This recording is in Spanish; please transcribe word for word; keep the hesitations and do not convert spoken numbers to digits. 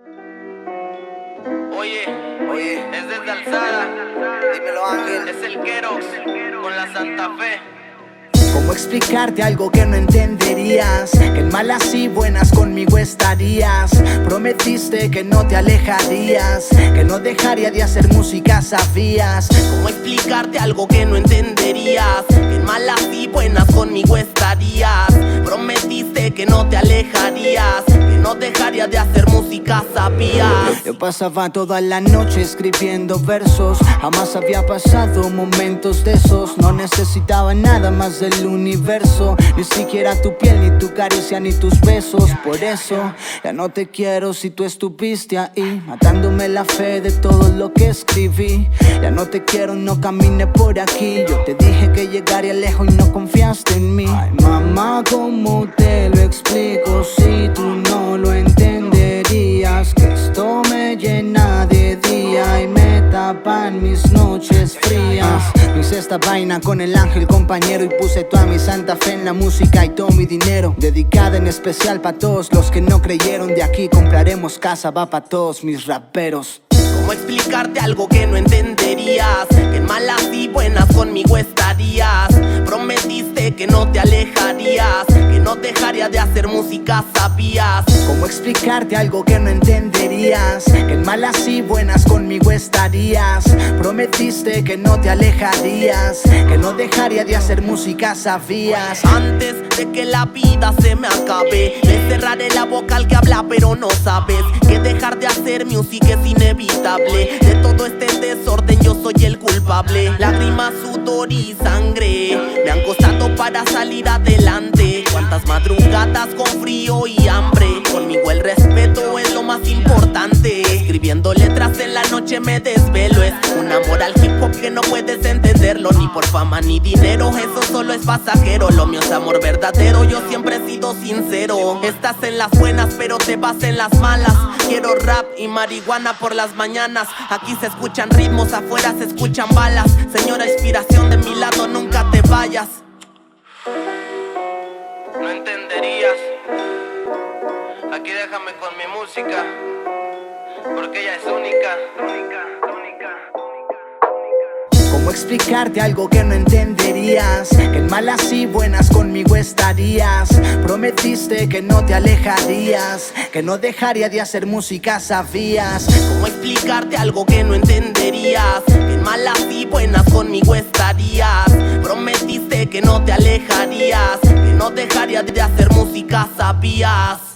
Oye, Oye, es desde Alzada, dímelo, Ángel. es el Kerox con la Santa Fe. ¿Cómo explicarte algo que no entenderías? Que en malas y buenas conmigo estarías. Prometiste que no te alejarías, que no dejaría de hacer música, sabías. ¿Cómo explicarte algo que no entenderías? Que en malas y buenas conmigo estarías. Prometiste que no te alejarías, que no dejaría de hacer música, sabías. Yo pasaba toda la noche escribiendo versos. Jamás había pasado momentos de esos. No necesitaba nada más del universo, ni siquiera tu piel, ni tu caricia, ni tus besos. Por eso ya no te quiero si tú estuviste ahí, matándome la fe de todo lo que escribí. Ya no te quiero, no camine por aquí. Yo te dije que llegaría lejos y no confiaste en mí. Ay, mamá, ¿cómo te lo explico si tú no lo entenderías? Que esto me llena de día y me tapan mis noches frías. Hice esta vaina con el ángel compañero y puse toda mi Santa Fe en la música y todo mi dinero. Dedicada en especial pa' todos los que no creyeron. De aquí compraremos casa, va pa' todos mis raperos. ¿Cómo explicarte algo que no entenderías? Que en malas y buenas conmigo estarías. Prometiste que no te alejarías, que no dejaría de hacer música, sabías. ¿Cómo explicarte algo que no entenderías? Que en malas y buenas conmigo estarías. Prometiste que no te alejarías, que no dejaría de hacer música, sabías. Antes de que la vida se me acabe, le cerraré la boca al que habla pero no sabes que dejar de hacer music es inevitable. De todo este desorden yo soy el culpable. Lágrimas, sudor y sangre me han costado para salir adelante. Cuántas madrugadas con frío y hambre. Conmigo el respeto es lo más importante. Escribiendo letras en la noche me desvelo. Es un amor al hip hop que no puedes entenderlo. Ni por fama ni dinero, eso solo es pasajero. Lo mío es amor verdadero, yo siempre he sido sincero. Estás en las buenas pero te vas en las malas. Quiero rap y marihuana por las mañanas. Aquí se escuchan ritmos, afuera se escuchan balas. Señora inspiración, de mi lado nunca te vayas. No entenderías. Aquí déjame con mi música, porque ella es única, única, única. ¿Cómo explicarte algo que no entenderías? Que en malas y buenas conmigo estarías. Prometiste que no te alejarías, que no dejaría de hacer música, sabías. ¿Cómo explicarte algo que no entenderías? Que en malas y buenas conmigo estarías. Prometiste que no te alejarías, que no dejaría de hacer música, sabías.